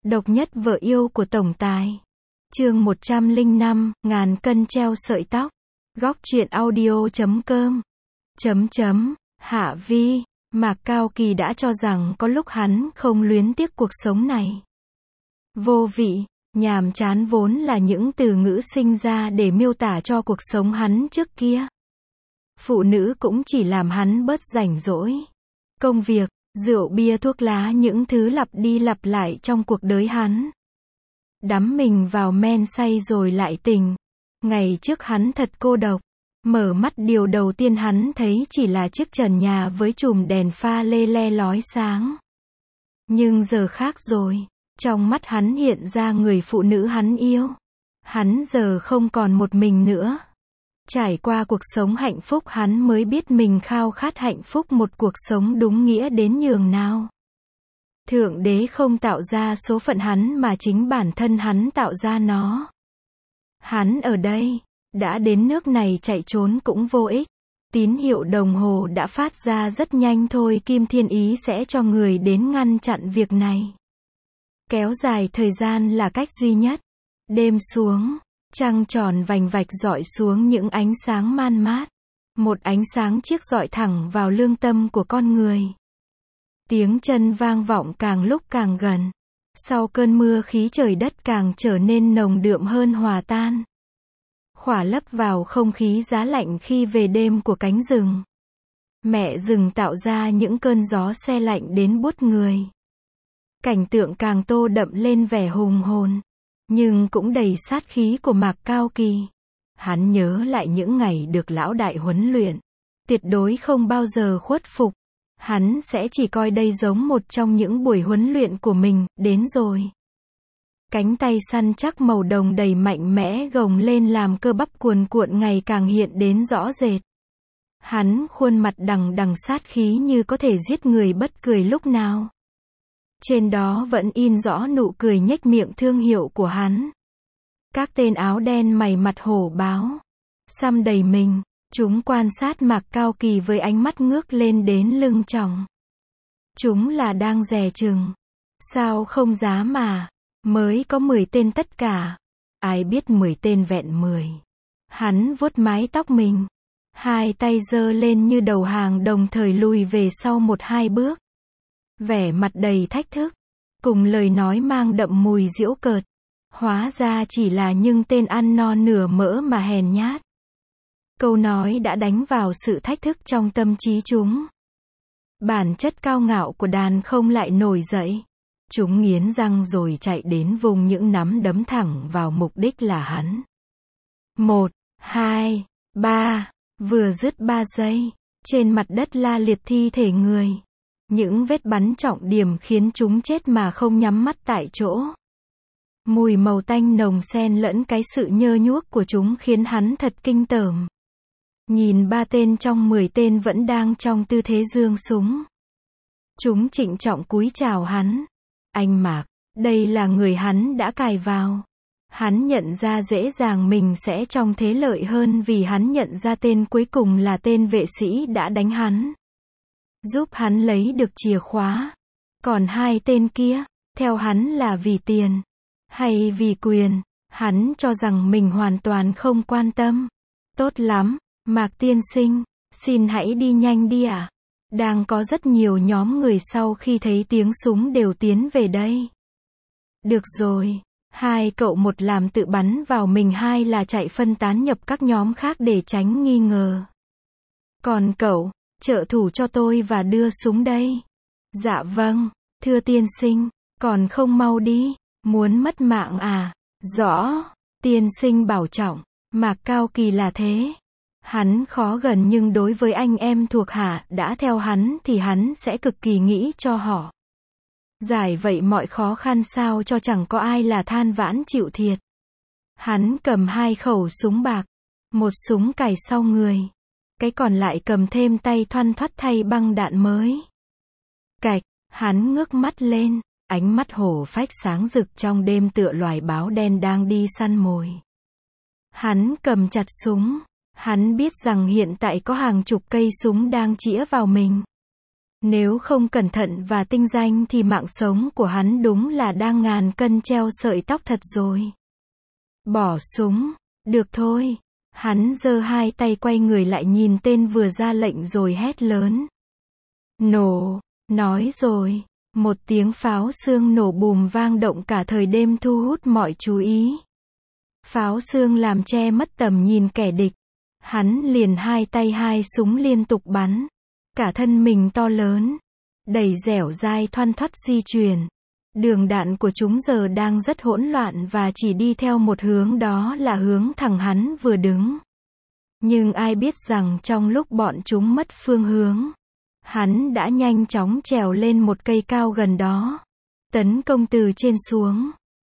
Độc nhất vợ yêu của tổng tài. Chương 105, ngàn cân treo sợi tóc. Góc truyện audio.com. Hạ vi, Mạc Cao Kỳ đã cho rằng có lúc hắn không luyến tiếc cuộc sống này. Vô vị, nhàm chán vốn là những từ ngữ sinh ra để miêu tả cho cuộc sống hắn trước kia. Phụ nữ cũng chỉ làm hắn bớt rảnh rỗi. Công việc, rượu bia thuốc lá những thứ lặp đi lặp lại trong cuộc đời hắn. Đắm mình vào men say rồi lại tỉnh. Ngày trước hắn thật cô độc. Mở mắt điều đầu tiên hắn thấy chỉ là chiếc trần nhà với chùm đèn pha lê le lói sáng. Nhưng giờ khác rồi. Trong mắt hắn hiện ra người phụ nữ hắn yêu. Hắn giờ không còn một mình nữa. Trải qua cuộc sống hạnh phúc hắn mới biết mình khao khát hạnh phúc, một cuộc sống đúng nghĩa đến nhường nào. Thượng đế không tạo ra số phận hắn mà chính bản thân hắn tạo ra nó. Hắn ở đây, đã đến nước này chạy trốn cũng vô ích. Tín hiệu đồng hồ đã phát ra rất nhanh thôi, Kim Thiên Ý sẽ cho người đến ngăn chặn việc này. Kéo dài thời gian là cách duy nhất. Đêm xuống, trăng tròn vành vạch rọi xuống những ánh sáng man mát. Một ánh sáng chiếc rọi thẳng vào lương tâm của con người. Tiếng chân vang vọng càng lúc càng gần. Sau cơn mưa khí trời đất càng trở nên nồng đượm hơn, hòa tan, khỏa lấp vào không khí giá lạnh khi về đêm của cánh rừng. Mẹ rừng tạo ra những cơn gió se lạnh đến buốt người. Cảnh tượng càng tô đậm lên vẻ hùng hồn, nhưng cũng đầy sát khí của Mạc Cao Kỳ. Hắn nhớ lại những ngày được lão đại huấn luyện, tuyệt đối không bao giờ khuất phục. Hắn sẽ chỉ coi đây giống một trong những buổi huấn luyện của mình. Đến rồi. Cánh tay săn chắc màu đồng đầy mạnh mẽ gồng lên làm cơ bắp cuồn cuộn ngày càng hiện đến rõ rệt. Hắn khuôn mặt đằng đằng sát khí như có thể giết người bất cười lúc nào. Trên đó vẫn in rõ nụ cười nhếch miệng thương hiệu của hắn. Các tên áo đen mày mặt hổ báo, xăm đầy mình, chúng quan sát Mạc Cao Kỳ với ánh mắt ngước lên đến lưng tròng. Chúng là đang dè chừng. Sao không dám mà? Mới có 10 tên tất cả. Ai biết 10 tên vẹn 10. Hắn vuốt mái tóc mình. Hai tay giơ lên như đầu hàng, đồng thời lùi về sau 1-2 bước. Vẻ mặt đầy thách thức, cùng lời nói mang đậm mùi giễu cợt. Hóa ra chỉ là những tên ăn no nửa mỡ mà hèn nhát. Câu nói đã đánh vào sự thách thức trong tâm trí chúng. Bản chất cao ngạo của đàn không lại nổi dậy. Chúng nghiến răng rồi chạy đến vùng những nắm đấm thẳng vào mục đích là hắn. 1, 2, 3, vừa dứt 3 giây, trên mặt đất la liệt thi thể người. Những vết bắn trọng điểm khiến chúng chết mà không nhắm mắt tại chỗ. Mùi màu tanh nồng xen lẫn cái sự nhơ nhuốc của chúng khiến hắn thật kinh tởm. Nhìn 3 tên trong 10 tên vẫn đang trong tư thế giương súng. Chúng trịnh trọng cúi chào hắn. Anh Mạc, đây là người hắn đã cài vào. Hắn nhận ra dễ dàng mình sẽ trong thế lợi hơn vì hắn nhận ra tên cuối cùng là tên vệ sĩ đã đánh hắn. Giúp hắn lấy được chìa khóa. Còn 2 tên kia, theo hắn là vì tiền. Hay vì quyền, hắn cho rằng mình hoàn toàn không quan tâm. Tốt lắm, Mạc tiên sinh, xin hãy đi nhanh đi ạ. Đang có rất nhiều nhóm người sau khi thấy tiếng súng đều tiến về đây. Được rồi, 2 cậu, 1 làm tự bắn vào mình, 2 là chạy phân tán nhập các nhóm khác để tránh nghi ngờ. Còn cậu, trợ thủ cho tôi và đưa súng đây. Dạ vâng, thưa tiên sinh, còn không mau đi, muốn mất mạng à? Rõ, tiên sinh bảo trọng. Mạc Cao Kỳ là thế. Hắn khó gần nhưng đối với anh em thuộc hạ đã theo hắn thì hắn sẽ cực kỳ nghĩ cho họ. Giải vậy mọi khó khăn sao cho chẳng có ai là than vãn chịu thiệt. Hắn cầm 2 khẩu súng bạc, một súng cài sau người. Cái còn lại cầm thêm tay thoăn thoắt thay băng đạn mới. Cạch, hắn ngước mắt lên, ánh mắt hổ phách sáng rực trong đêm tựa loài báo đen đang đi săn mồi. Hắn cầm chặt súng. Hắn biết rằng hiện tại có hàng chục cây súng đang chĩa vào mình. Nếu không cẩn thận và tinh danh thì mạng sống của hắn đúng là đang ngàn cân treo sợi tóc thật rồi. Bỏ súng, được thôi. Hắn giơ hai tay quay người lại nhìn tên vừa ra lệnh rồi hét lớn. Nổ, nói rồi. Một tiếng pháo xương nổ bùm vang động cả thời đêm thu hút mọi chú ý. Pháo xương làm che mất tầm nhìn kẻ địch. Hắn liền hai tay hai súng liên tục bắn. Cả thân mình to lớn, đầy dẻo dai thoăn thoắt di chuyển. Đường đạn của chúng giờ đang rất hỗn loạn và chỉ đi theo một hướng, đó là hướng thẳng hắn vừa đứng. Nhưng ai biết rằng trong lúc bọn chúng mất phương hướng, hắn đã nhanh chóng trèo lên một cây cao gần đó, tấn công từ trên xuống.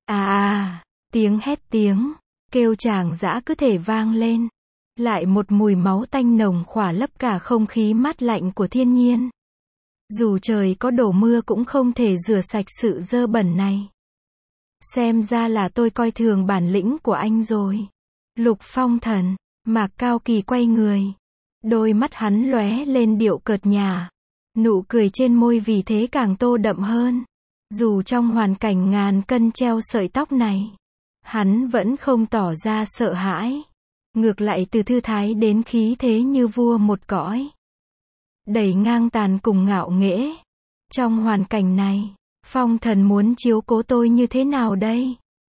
Tiếng hét tiếng kêu chàng dã cứ thể vang lên. Lại một mùi máu tanh nồng khỏa lấp cả không khí mát lạnh của thiên nhiên. Dù trời có đổ mưa cũng không thể rửa sạch sự dơ bẩn này. Xem ra là tôi coi thường bản lĩnh của anh rồi. Lục Phong Thần, Mạc Cao Kỳ quay người. Đôi mắt hắn lóe lên điệu cợt nhả. Nụ cười trên môi vì thế càng tô đậm hơn. Dù trong hoàn cảnh ngàn cân treo sợi tóc này, hắn vẫn không tỏ ra sợ hãi. Ngược lại từ thư thái đến khí thế như vua một cõi. Đầy ngang tàn cùng ngạo nghễ. Trong hoàn cảnh này, Phong Thần muốn chiếu cố tôi như thế nào đây?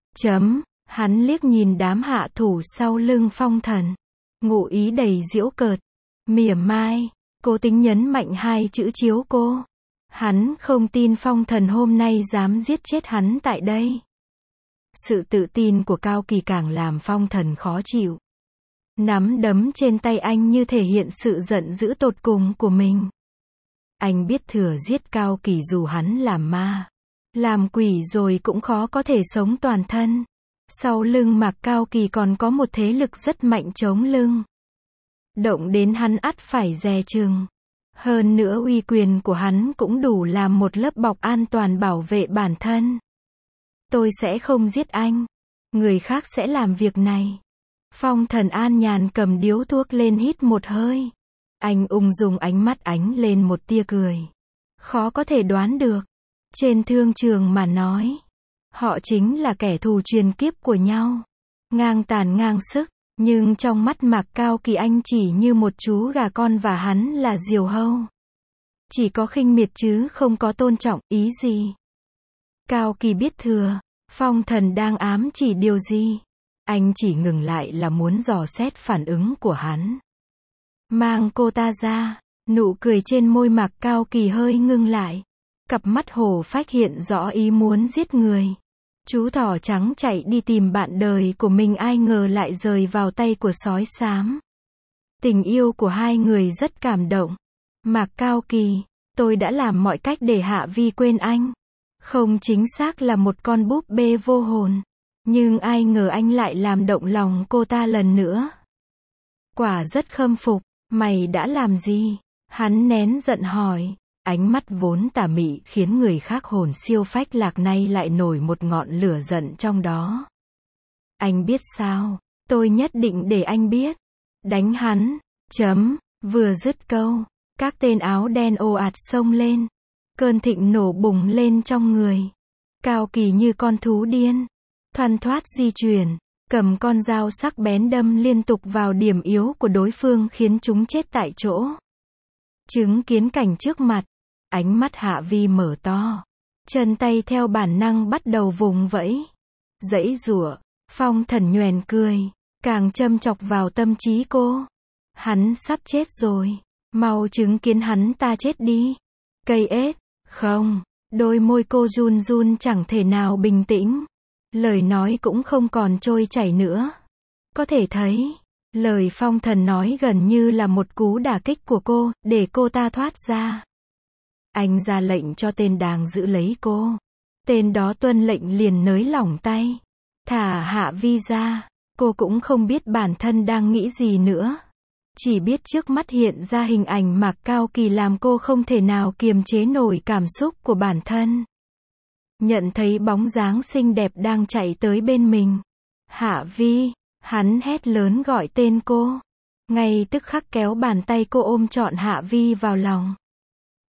Hắn liếc nhìn đám hạ thủ sau lưng Phong Thần. Ngụ ý đầy giễu cợt, mỉa mai, cố tính nhấn mạnh hai chữ chiếu cố. Hắn không tin Phong Thần hôm nay dám giết chết hắn tại đây. Sự tự tin của Cao Kỳ càng làm Phong Thần khó chịu. Nắm đấm trên tay anh như thể hiện sự giận dữ tột cùng của mình. Anh biết thừa giết Cao Kỳ dù hắn làm ma, làm quỷ rồi cũng khó có thể sống toàn thân. Sau lưng Mạc Cao Kỳ còn có một thế lực rất mạnh chống lưng. Động đến hắn ắt phải dè chừng. Hơn nữa uy quyền của hắn cũng đủ làm một lớp bọc an toàn bảo vệ bản thân. Tôi sẽ không giết anh. Người khác sẽ làm việc này. Phong Thần an nhàn cầm điếu thuốc lên hít một hơi. Anh ung dung, ánh mắt ánh lên một tia cười. Khó có thể đoán được. Trên thương trường mà nói, họ chính là kẻ thù truyền kiếp của nhau. Ngang tàn ngang sức. Nhưng trong mắt Mạc Cao Kỳ anh chỉ như một chú gà con và hắn là diều hâu. Chỉ có khinh miệt chứ không có tôn trọng, ý gì? Cao Kỳ biết thừa, Phong Thần đang ám chỉ điều gì. Anh chỉ ngừng lại là muốn dò xét phản ứng của hắn. Mang cô ta ra, nụ cười trên môi Mạc Cao Kỳ hơi ngưng lại. Cặp mắt hổ phách hiện rõ ý muốn giết người. Chú thỏ trắng chạy đi tìm bạn đời của mình, ai ngờ lại rơi vào tay của sói xám. Tình yêu của hai người rất cảm động. Mạc Cao Kỳ, tôi đã làm mọi cách để Hạ Vi quên anh. Không, chính xác là một con búp bê vô hồn. Nhưng ai ngờ anh lại làm động lòng cô ta lần nữa. Quả rất khâm phục. Mày đã làm gì? Hắn nén giận hỏi. Ánh mắt vốn tà mị khiến người khác hồn siêu phách lạc nay lại nổi một ngọn lửa giận trong đó. Anh biết sao? Tôi nhất định để anh biết. Đánh hắn. Vừa dứt câu, các tên áo đen ồ ạt xông lên. Cơn thịnh nổ bùng lên trong người. Cao Kỳ như con thú điên, thoăn thoắt di chuyển, cầm con dao sắc bén đâm liên tục vào điểm yếu của đối phương khiến chúng chết tại chỗ. Chứng kiến cảnh trước mặt, ánh mắt Hạ Vi mở to, chân tay theo bản năng bắt đầu vùng vẫy, giãy giụa. Phong Thần nhoẻn cười, càng châm chọc vào tâm trí cô. Hắn sắp chết rồi, mau chứng kiến hắn ta chết đi. Cây ếch, không, đôi môi cô run run chẳng thể nào bình tĩnh. Lời nói cũng không còn trôi chảy nữa. Có thể thấy, lời Phong Thần nói gần như là một cú đả kích của cô, để cô ta thoát ra. Anh ra lệnh cho tên đang giữ lấy cô. Tên đó tuân lệnh liền nới lỏng tay, thả Hạ Vi ra. Cô cũng không biết bản thân đang nghĩ gì nữa. Chỉ biết trước mắt hiện ra hình ảnh Mạc Cao Kỳ làm cô không thể nào kiềm chế nổi cảm xúc của bản thân. Nhận thấy bóng dáng xinh đẹp đang chạy tới bên mình. Hạ Vi, hắn hét lớn gọi tên cô. Ngay tức khắc kéo bàn tay cô ôm trọn Hạ Vi vào lòng.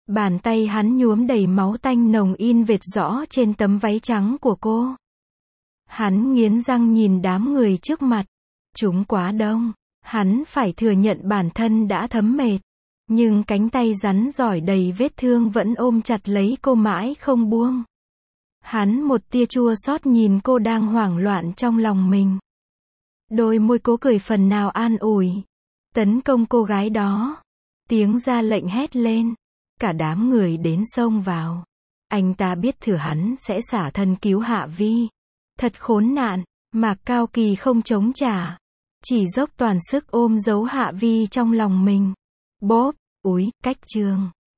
Bàn tay hắn nhuốm đầy máu tanh nồng in vệt rõ trên tấm váy trắng của cô. Hắn nghiến răng nhìn đám người trước mặt. Chúng quá đông. Hắn phải thừa nhận bản thân đã thấm mệt. Nhưng cánh tay rắn rỏi đầy vết thương vẫn ôm chặt lấy cô mãi không buông. Hắn một tia chua xót nhìn cô đang hoảng loạn trong lòng mình. Đôi môi cố cười phần nào an ủi. Tấn công cô gái đó. Tiếng ra lệnh hét lên. Cả đám người đến xông vào. Anh ta biết thừa hắn sẽ xả thân cứu Hạ Vi. Thật khốn nạn. Mạc Cao Kỳ không chống trả. Chỉ dốc toàn sức ôm giấu Hạ Vi trong lòng mình. Bóp, úi, cách trường.